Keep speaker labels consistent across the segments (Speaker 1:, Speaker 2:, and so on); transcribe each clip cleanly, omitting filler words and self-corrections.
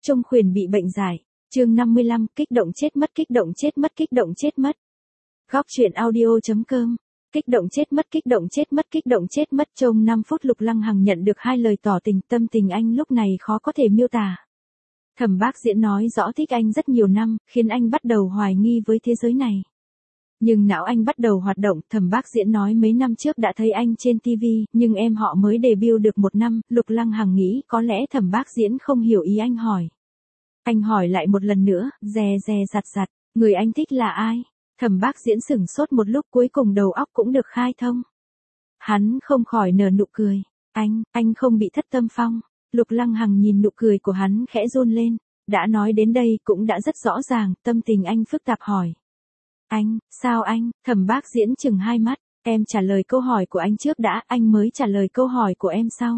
Speaker 1: Trung Khuyển bị bệnh giải. Chương 55, kích động chết mất, kích động chết mất, kích động chết mất. Góc truyện audio.com. Kích động chết mất, kích động chết mất, kích động chết mất. Trong 5 phút Lục Lăng Hằng nhận được 2 lời tỏ tình, tâm tình anh lúc này khó có thể miêu tả. Thẩm Bác Diễn nói rõ thích anh rất nhiều năm, khiến anh bắt đầu hoài nghi với thế giới này. Nhưng não anh bắt đầu hoạt động, Thẩm Bác Diễn nói mấy năm trước đã thấy anh trên TV, nhưng em họ mới debut được 1 năm, Lục Lăng Hằng nghĩ có lẽ Thẩm Bác Diễn không hiểu ý anh hỏi. Anh hỏi lại một lần nữa, dè dè dặt dặt, người anh thích là ai? Thẩm Bác Diễn sửng sốt một lúc, cuối cùng đầu óc cũng được khai thông. Hắn không khỏi nở nụ cười. Anh không bị thất tâm phong. Lục Lăng Hằng nhìn nụ cười của hắn khẽ run lên. Đã nói đến đây cũng đã rất rõ ràng, tâm tình anh phức tạp hỏi. Sao anh? Thẩm Bác Diễn chừng 2 mắt. Em trả lời câu hỏi của anh trước đã, anh mới trả lời câu hỏi của em sau.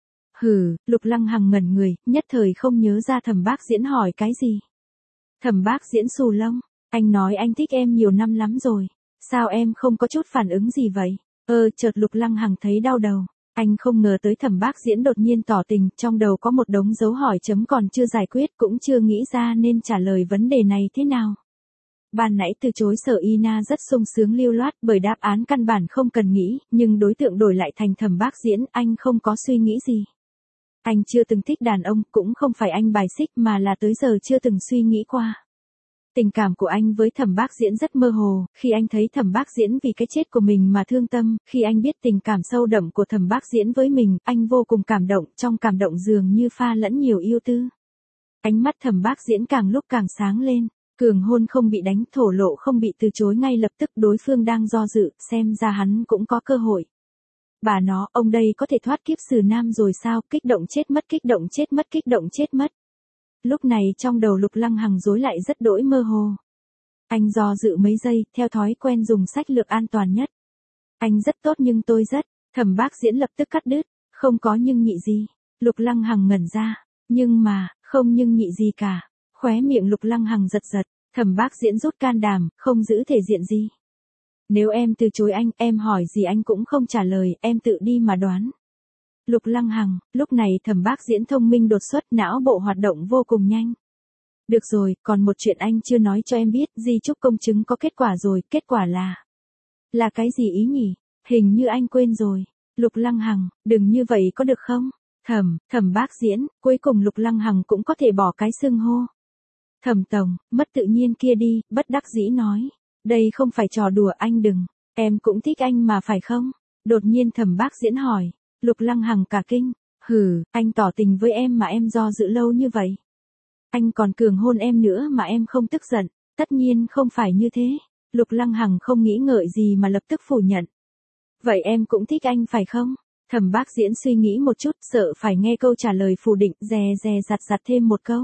Speaker 1: Lục Lăng Hằng ngẩn người, nhất thời không nhớ ra Thẩm Bác Diễn hỏi cái gì. Thẩm Bác Diễn xù lông. Anh nói anh thích em nhiều năm lắm rồi. Sao em không có chút phản ứng gì vậy? Chợt Lục Lăng Hằng thấy đau đầu. Anh không ngờ tới Thẩm Bác Diễn đột nhiên tỏ tình, trong đầu có một đống dấu hỏi chấm còn chưa giải quyết, cũng chưa nghĩ ra nên trả lời vấn đề này thế nào. Ban nãy từ chối Sở Ina rất sung sướng lưu loát bởi đáp án căn bản không cần nghĩ, nhưng đối tượng đổi lại thành Thẩm Bác Diễn, anh không có suy nghĩ gì. Anh chưa từng thích đàn ông, cũng không phải anh bài xích mà là tới giờ chưa từng suy nghĩ qua. Tình cảm của anh với Thẩm Bác Diễn rất mơ hồ, khi anh thấy Thẩm Bác Diễn vì cái chết của mình mà thương tâm, khi anh biết tình cảm sâu đậm của Thẩm Bác Diễn với mình, anh vô cùng cảm động, trong cảm động dường như pha lẫn nhiều yêu tư. Ánh mắt Thẩm Bác Diễn càng lúc càng sáng lên, cường hôn không bị đánh, thổ lộ không bị từ chối ngay lập tức, đối phương đang do dự, xem ra hắn cũng có cơ hội. Bà nó, ông đây có thể thoát kiếp xử nam rồi sao? Kích động chết mất, kích động chết mất, kích động chết mất. Lúc này trong đầu Lục Lăng Hằng rối lại rất đỗi mơ hồ. Anh do dự mấy giây, theo thói quen dùng sách lược an toàn nhất. Anh rất tốt nhưng tôi rất. Thẩm Bác Diễn lập tức cắt đứt. Không có nhưng nhị gì. Lục Lăng Hằng ngẩn ra. Nhưng mà, không nhưng nhị gì cả. Khóe miệng Lục Lăng Hằng giật giật. Thẩm Bác Diễn rút can đảm, không giữ thể diện gì. Nếu em từ chối anh, em hỏi gì anh cũng không trả lời, em tự đi mà đoán. Lục Lăng Hằng, lúc này Thẩm Bác Diễn thông minh đột xuất, não bộ hoạt động vô cùng nhanh. Được rồi, còn một chuyện anh chưa nói cho em biết, di chúc công chứng có kết quả rồi, kết quả là cái gì ý nhỉ? Hình như anh quên rồi. Lục Lăng Hằng, đừng như vậy có được không? Thẩm Bác Diễn, cuối cùng Lục Lăng Hằng cũng có thể bỏ cái xưng hô. Thẩm tổng, mất tự nhiên kia đi, bất đắc dĩ nói. Đây không phải trò đùa, anh đừng. Em cũng thích anh mà phải không? Đột nhiên Thẩm Bác Diễn hỏi. Lục Lăng Hằng cả kinh. Anh tỏ tình với em mà em do dự lâu như vậy. Anh còn cường hôn em nữa mà em không tức giận. Tất nhiên không phải như thế. Lục Lăng Hằng không nghĩ ngợi gì mà lập tức phủ nhận. Vậy em cũng thích anh phải không? Thẩm Bác Diễn suy nghĩ một chút, sợ phải nghe câu trả lời phủ định, dè dè dặt dặt thêm một câu.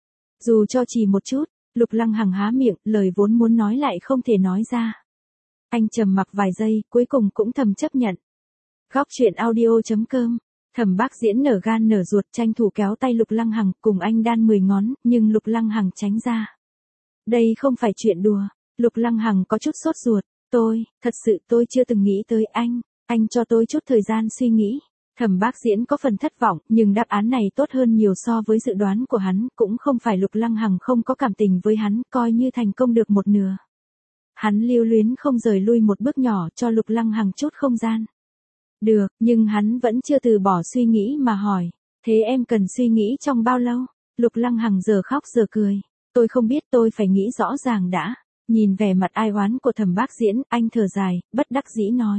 Speaker 1: Dù cho chỉ một chút, Lục Lăng Hằng há miệng, lời vốn muốn nói lại không thể nói ra. Anh trầm mặc vài giây, cuối cùng cũng thầm chấp nhận. Góc truyện audio.com. Thẩm Bác Diễn nở gan nở ruột, tranh thủ kéo tay Lục Lăng Hằng, cùng anh đan 10 ngón, nhưng Lục Lăng Hằng tránh ra. Đây không phải chuyện đùa. Lục Lăng Hằng có chút sốt ruột. Thật sự tôi chưa từng nghĩ tới anh cho tôi chút thời gian suy nghĩ. Thẩm Bác Diễn có phần thất vọng, nhưng đáp án này tốt hơn nhiều so với dự đoán của hắn, cũng không phải Lục Lăng Hằng không có cảm tình với hắn, coi như thành công được một nửa. Hắn lưu luyến không rời lui một bước nhỏ, cho Lục Lăng Hằng chút không gian. Được, nhưng hắn vẫn chưa từ bỏ suy nghĩ mà hỏi. Thế em cần suy nghĩ trong bao lâu? Lục Lăng Hằng giờ khóc giờ cười. Tôi không biết, tôi phải nghĩ rõ ràng đã. Nhìn vẻ mặt ai oán của Thẩm Bác Diễn, anh thở dài, bất đắc dĩ nói.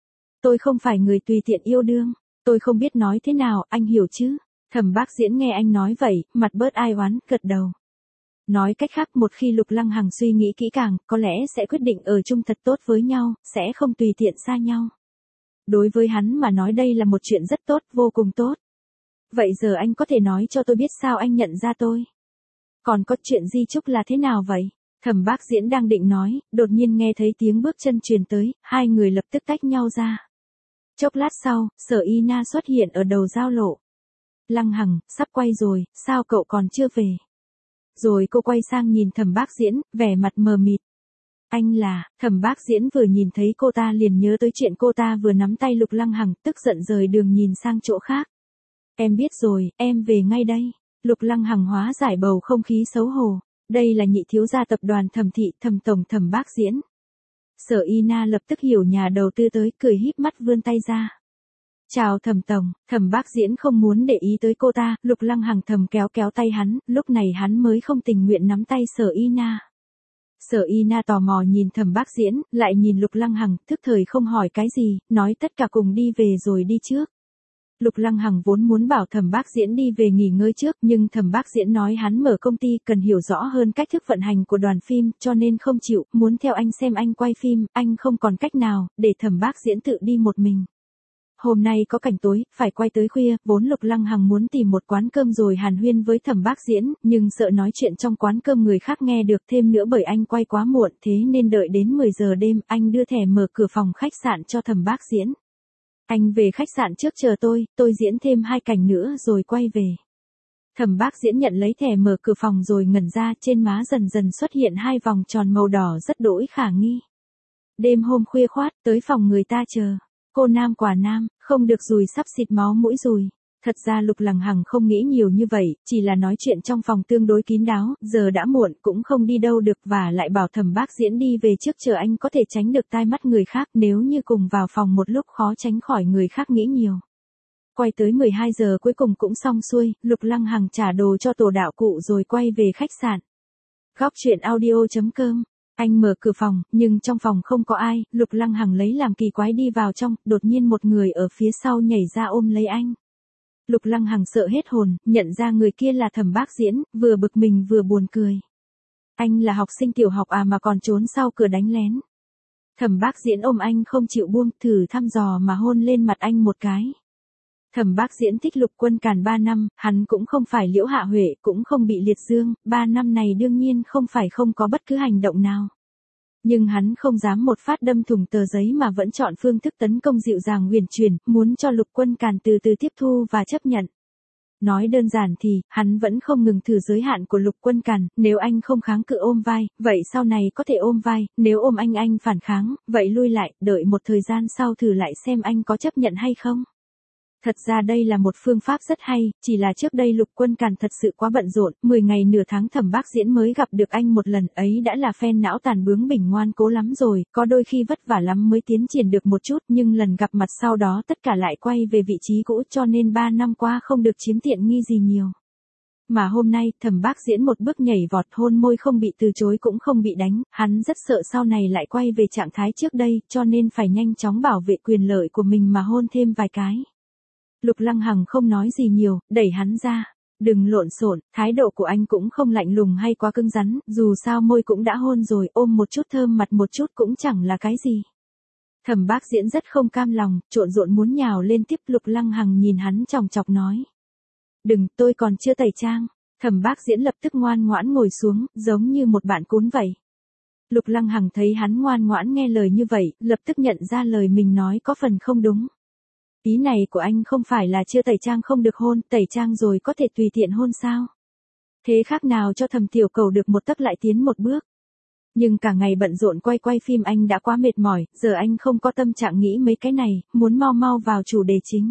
Speaker 1: Tôi không phải người tùy tiện yêu đương. Tôi không biết nói thế nào, anh hiểu chứ? Thẩm Bác Diễn nghe anh nói vậy, mặt bớt ai oán, gật đầu. Nói cách khác, một khi Lục Lăng Hằng suy nghĩ kỹ càng, có lẽ sẽ quyết định ở chung thật tốt với nhau, sẽ không tùy tiện xa nhau. Đối với hắn mà nói đây là một chuyện rất tốt, vô cùng tốt. Vậy giờ anh có thể nói cho tôi biết sao anh nhận ra tôi? Còn có chuyện di chúc là thế nào vậy? Thẩm Bác Diễn đang định nói, đột nhiên nghe thấy tiếng bước chân truyền tới, hai người lập tức tách nhau ra. Chốc lát sau, Sở Ina xuất hiện ở đầu giao lộ. Lăng Hằng, sắp quay rồi, sao cậu còn chưa về? Rồi cô quay sang nhìn Thẩm Bác Diễn, vẻ mặt mờ mịt. Anh là, Thẩm Bác Diễn vừa nhìn thấy cô ta liền nhớ tới chuyện cô ta vừa nắm tay Lục Lăng Hằng, tức giận rời đường nhìn sang chỗ khác. Em biết rồi, em về ngay đây. Lục Lăng Hằng hóa giải bầu không khí xấu hổ. Đây là nhị thiếu gia tập đoàn Thẩm thị, Thẩm tổng Thẩm Bác Diễn. Sở Y Na lập tức hiểu nhà đầu tư tới, cười híp mắt vươn tay ra. Chào Thẩm tổng. Thẩm Bác Diễn không muốn để ý tới cô ta, Lục Lăng Hằng thầm kéo kéo tay hắn, lúc này hắn mới không tình nguyện nắm tay Sở Y Na. Sở Y Na tò mò nhìn Thẩm Bác Diễn, lại nhìn Lục Lăng Hằng, thức thời không hỏi cái gì, nói tất cả cùng đi về rồi đi trước. Lục Lăng Hằng vốn muốn bảo Thẩm Bác Diễn đi về nghỉ ngơi trước, nhưng Thẩm Bác Diễn nói hắn mở công ty cần hiểu rõ hơn cách thức vận hành của đoàn phim, cho nên không chịu, muốn theo anh xem anh quay phim, anh không còn cách nào, để Thẩm Bác Diễn tự đi một mình. Hôm nay có cảnh tối, phải quay tới khuya, vốn Lục Lăng Hằng muốn tìm một quán cơm rồi hàn huyên với Thẩm Bác Diễn, nhưng sợ nói chuyện trong quán cơm người khác nghe được, thêm nữa bởi anh quay quá muộn, thế nên đợi đến 10 giờ đêm, anh đưa thẻ mở cửa phòng khách sạn cho Thẩm Bác Diễn. Anh về khách sạn trước chờ tôi diễn thêm 2 cảnh nữa rồi quay về. Thẩm Bác Diễn nhận lấy thẻ mở cửa phòng rồi ngẩn ra, trên má dần dần xuất hiện 2 vòng tròn màu đỏ rất đỗi khả nghi. Đêm hôm khuya khoát, tới phòng người ta chờ. Cô nam quả nam, không được rùi sắp xịt máu mũi rùi. Thật ra Lục Lăng Hằng không nghĩ nhiều như vậy, chỉ là nói chuyện trong phòng tương đối kín đáo, giờ đã muộn cũng không đi đâu được và lại bảo Thẩm Bác Diễn đi về trước chờ anh có thể tránh được tai mắt người khác, nếu như cùng vào phòng một lúc khó tránh khỏi người khác nghĩ nhiều. Quay tới 12 giờ cuối cùng cũng xong xuôi, Lục Lăng Hằng trả đồ cho tổ đạo cụ rồi quay về khách sạn. Góc truyện audio.com. Anh mở cửa phòng, nhưng trong phòng không có ai, Lục Lăng Hằng lấy làm kỳ quái đi vào trong, đột nhiên một người ở phía sau nhảy ra ôm lấy anh. Lục Lăng Hằng sợ hết hồn, nhận ra người kia là Thẩm Bác Diễn, vừa bực mình vừa buồn cười. Anh là học sinh tiểu học à mà còn trốn sau cửa đánh lén. Thẩm Bác Diễn ôm anh không chịu buông, thử thăm dò mà hôn lên mặt anh một cái. Thẩm Bác Diễn thích Lục Quân Càn 3 năm, hắn cũng không phải Liễu Hạ Huệ, cũng không bị liệt dương, 3 năm này đương nhiên không phải không có bất cứ hành động nào. Nhưng hắn không dám một phát đâm thủng tờ giấy mà vẫn chọn phương thức tấn công dịu dàng huyền chuyển, muốn cho Lục Quân Càn từ từ tiếp thu và chấp nhận. Nói đơn giản thì, hắn vẫn không ngừng thử giới hạn của Lục Quân Càn, nếu anh không kháng cự ôm vai, vậy sau này có thể ôm vai, nếu ôm anh phản kháng, vậy lui lại, đợi một thời gian sau thử lại xem anh có chấp nhận hay không. Thật ra đây là một phương pháp rất hay, chỉ là trước đây Lục Quân Càn thật sự quá bận rộn, 10 ngày nửa tháng Thẩm Bác Diễn mới gặp được anh một lần, ấy đã là phen não tàn bướng bỉnh ngoan cố lắm rồi, có đôi khi vất vả lắm mới tiến triển được một chút, nhưng lần gặp mặt sau đó tất cả lại quay về vị trí cũ, cho nên 3 năm qua không được chiếm tiện nghi gì nhiều. Mà hôm nay, Thẩm Bác Diễn một bước nhảy vọt, hôn môi không bị từ chối cũng không bị đánh, hắn rất sợ sau này lại quay về trạng thái trước đây, cho nên phải nhanh chóng bảo vệ quyền lợi của mình mà hôn thêm vài cái. Lục Lăng Hằng không nói gì nhiều, đẩy hắn ra. Đừng lộn xộn, thái độ của anh cũng không lạnh lùng hay quá cứng rắn, dù sao môi cũng đã hôn rồi, ôm một chút thơm mặt một chút cũng chẳng là cái gì. Thẩm Bác Diễn rất không cam lòng, trộn rộn muốn nhào lên tiếp. Lục Lăng Hằng nhìn hắn chòng chọc nói. Đừng, tôi còn chưa tẩy trang. Thẩm Bác Diễn lập tức ngoan ngoãn ngồi xuống, giống như một bạn cún vậy. Lục Lăng Hằng thấy hắn ngoan ngoãn nghe lời như vậy, lập tức nhận ra lời mình nói có phần không đúng. Ý này của anh không phải là chưa tẩy trang không được hôn, tẩy trang rồi có thể tùy tiện hôn sao? Thế khác nào cho Thẩm tiểu cầu được một tấc lại tiến một bước. Nhưng cả ngày bận rộn quay phim anh đã quá mệt mỏi, giờ anh không có tâm trạng nghĩ mấy cái này, muốn mau mau vào chủ đề chính.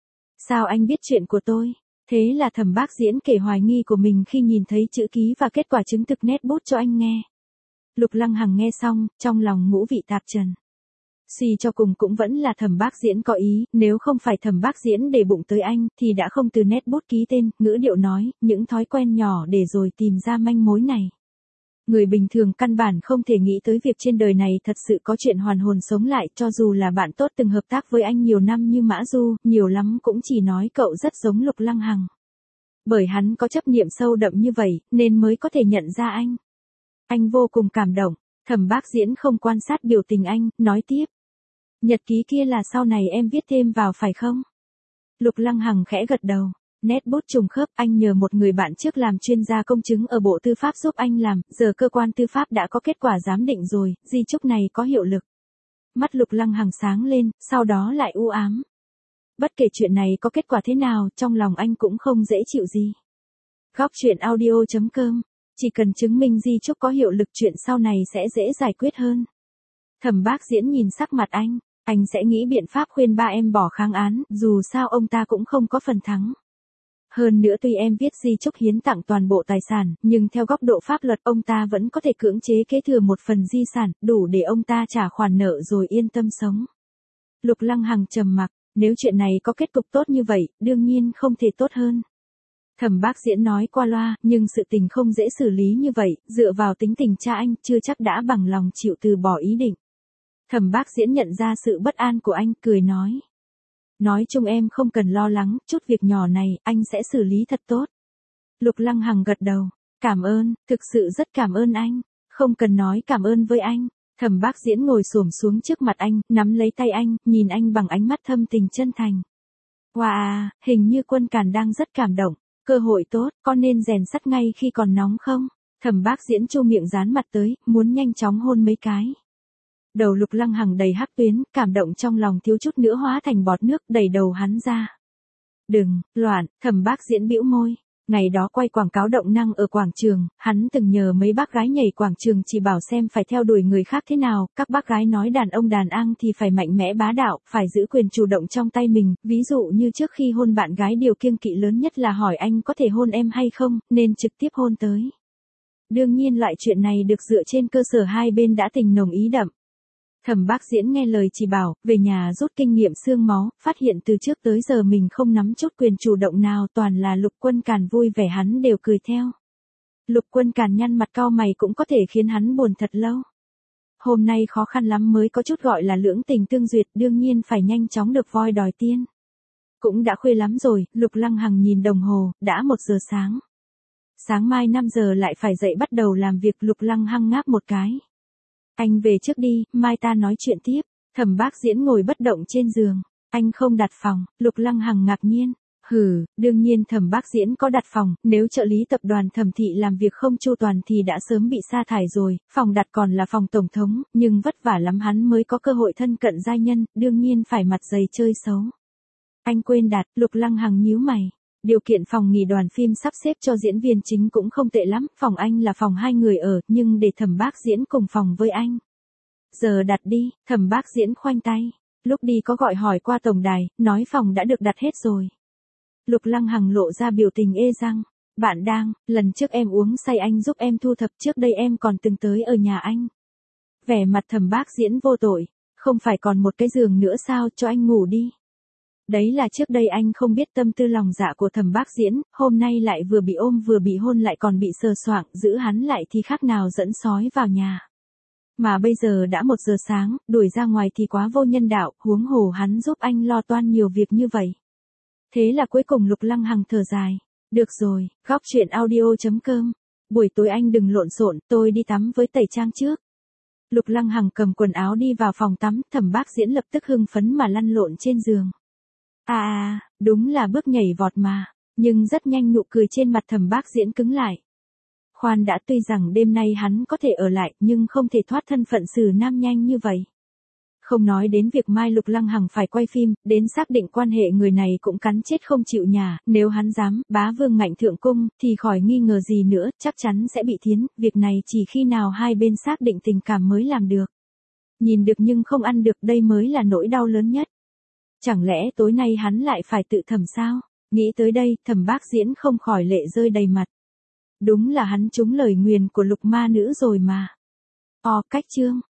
Speaker 1: Sao anh biết chuyện của tôi? Thế là Thẩm Bác Diễn kể hoài nghi của mình khi nhìn thấy chữ ký và kết quả chứng thực nét bút cho anh nghe. Lục Lăng Hằng nghe xong, trong lòng ngũ vị tạp trần. Suy cho cùng cũng vẫn là Thẩm Bác Diễn có ý, nếu không phải Thẩm Bác Diễn để bụng tới anh, thì đã không từ nét bút ký tên, ngữ điệu nói, những thói quen nhỏ để rồi tìm ra manh mối này. Người bình thường căn bản không thể nghĩ tới việc trên đời này thật sự có chuyện hoàn hồn sống lại, cho dù là bạn tốt từng hợp tác với anh nhiều năm như Mã Du, nhiều lắm cũng chỉ nói cậu rất giống Lục Lăng Hằng. Bởi hắn có chấp niệm sâu đậm như vậy, nên mới có thể nhận ra anh. Anh vô cùng cảm động, Thẩm Bác Diễn không quan sát biểu tình anh, nói tiếp. Nhật ký kia là sau này em viết thêm vào phải không? Lục Lăng Hằng khẽ gật đầu. Nét bút trùng khớp, anh nhờ một người bạn trước làm chuyên gia công chứng ở Bộ Tư pháp giúp anh làm, giờ cơ quan tư pháp đã có kết quả giám định rồi, di chúc này có hiệu lực. Mắt Lục Lăng Hằng sáng lên, sau đó lại u ám. Bất kể chuyện này có kết quả thế nào, trong lòng anh cũng không dễ chịu gì. Góc truyện audio.com, chỉ cần chứng minh di chúc có hiệu lực chuyện sau này sẽ dễ giải quyết hơn. Thẩm Bác Diễn nhìn sắc mặt anh sẽ nghĩ biện pháp khuyên ba em bỏ kháng án, dù sao ông ta cũng không có phần thắng. Hơn nữa tuy em viết di chúc hiến tặng toàn bộ tài sản, nhưng theo góc độ pháp luật ông ta vẫn có thể cưỡng chế kế thừa một phần di sản, đủ để ông ta trả khoản nợ rồi yên tâm sống. Lục Lăng Hằng trầm mặc, nếu chuyện này có kết cục tốt như vậy, đương nhiên không thể tốt hơn. Thẩm Bác Diễn nói qua loa, nhưng sự tình không dễ xử lý như vậy, dựa vào tính tình cha anh, chưa chắc đã bằng lòng chịu từ bỏ ý định. Thẩm Bác Diễn nhận ra sự bất an của anh, cười nói. Nói chung em không cần lo lắng, chút việc nhỏ này, anh sẽ xử lý thật tốt. Lục Lăng Hằng gật đầu, cảm ơn, thực sự rất cảm ơn anh, không cần nói cảm ơn với anh. Thẩm Bác Diễn ngồi xổm xuống trước mặt anh, nắm lấy tay anh, nhìn anh bằng ánh mắt thâm tình chân thành. Wow, hình như Quân Càn đang rất cảm động, cơ hội tốt, có nên rèn sắt ngay khi còn nóng không? Thẩm Bác Diễn chu miệng dán mặt tới, muốn nhanh chóng hôn mấy cái. Đầu Lục Lăng Hằng đầy hắc tuyến, cảm động trong lòng thiếu chút nữa hóa thành bọt nước, đẩy đầu hắn ra. Đừng, loạn, Thẩm Bác Diễn bĩu môi. Ngày đó quay quảng cáo động năng ở quảng trường, hắn từng nhờ mấy bác gái nhảy quảng trường chỉ bảo xem phải theo đuổi người khác thế nào, các bác gái nói đàn ông đàn ang thì phải mạnh mẽ bá đạo, phải giữ quyền chủ động trong tay mình, ví dụ như trước khi hôn bạn gái điều kiêng kỵ lớn nhất là hỏi anh có thể hôn em hay không, nên trực tiếp hôn tới. Đương nhiên loại chuyện này được dựa trên cơ sở hai bên đã tình nồng ý đậm. Thẩm Bác Diễn nghe lời chỉ bảo, về nhà rút kinh nghiệm xương máu, phát hiện từ trước tới giờ mình không nắm chút quyền chủ động nào, toàn là Lục Quân Càn vui vẻ hắn đều cười theo. Lục Quân Càn nhăn mặt cau mày cũng có thể khiến hắn buồn thật lâu. Hôm nay khó khăn lắm mới có chút gọi là lưỡng tình tương duyệt, đương nhiên phải nhanh chóng được voi đòi tiên. Cũng đã khuya lắm rồi, Lục Lăng Hằng nhìn đồng hồ, đã 1 giờ sáng. Sáng mai 5 giờ lại phải dậy bắt đầu làm việc. Lục Lăng Hằng ngáp một cái. Anh về trước đi, mai ta nói chuyện tiếp. Thẩm Bác Diễn ngồi bất động trên giường. Anh không đặt phòng, Lục Lăng Hằng ngạc nhiên. Đương nhiên Thẩm Bác Diễn có đặt phòng, nếu trợ lý tập đoàn Thẩm thị làm việc không chu toàn thì đã sớm bị sa thải rồi, phòng đặt còn là phòng tổng thống, nhưng vất vả lắm hắn mới có cơ hội thân cận giai nhân, đương nhiên phải mặt dày chơi xấu. Anh quên đặt, Lục Lăng Hằng nhíu mày. Điều kiện phòng nghỉ đoàn phim sắp xếp cho diễn viên chính cũng không tệ lắm, phòng anh là phòng 2 người ở, nhưng để Thẩm Bác Diễn cùng phòng với anh. Giờ đặt đi, Thẩm Bác Diễn khoanh tay, lúc đi có gọi hỏi qua tổng đài, nói phòng đã được đặt hết rồi. Lục Lăng Hằng lộ ra biểu tình ê răng, bạn đang, lần trước em uống say anh giúp em thu thập, trước đây em còn từng tới ở nhà anh. Vẻ mặt Thẩm Bác Diễn vô tội, không phải còn một cái giường nữa sao, cho anh ngủ đi. Đấy là trước đây anh không biết tâm tư lòng dạ của Thẩm Bác Diễn, hôm nay lại vừa bị ôm vừa bị hôn lại còn bị sờ soạng, giữ hắn lại thì khác nào dẫn sói vào nhà. Mà bây giờ đã 1 giờ sáng, đuổi ra ngoài thì quá vô nhân đạo, huống hồ hắn giúp anh lo toan nhiều việc như vậy. Thế là cuối cùng Lục Lăng Hằng thở dài. Được rồi, góc chuyện audio.com. Buổi tối anh đừng lộn xộn, tôi đi tắm với tẩy trang trước. Lục Lăng Hằng cầm quần áo đi vào phòng tắm, Thẩm Bác Diễn lập tức hưng phấn mà lăn lộn trên giường. Đúng là bước nhảy vọt mà, nhưng rất nhanh nụ cười trên mặt Thẩm Bác Diễn cứng lại. Khoan đã, tuy rằng đêm nay hắn có thể ở lại, nhưng không thể thoát thân phận xử nam nhanh như vậy. Không nói đến việc mai Lục Lăng Hằng phải quay phim, đến xác định quan hệ người này cũng cắn chết không chịu nhả, nếu hắn dám, bá vương ngạnh thượng cung, thì khỏi nghi ngờ gì nữa, chắc chắn sẽ bị thiến, việc này chỉ khi nào hai bên xác định tình cảm mới làm được. Nhìn được nhưng không ăn được, đây mới là nỗi đau lớn nhất. Chẳng lẽ tối nay hắn lại phải tự thẩm sao? Nghĩ tới đây, Thẩm Bác Diễn không khỏi lệ rơi đầy mặt. Đúng là hắn trúng lời nguyền của Lục ma nữ rồi mà. Cách chương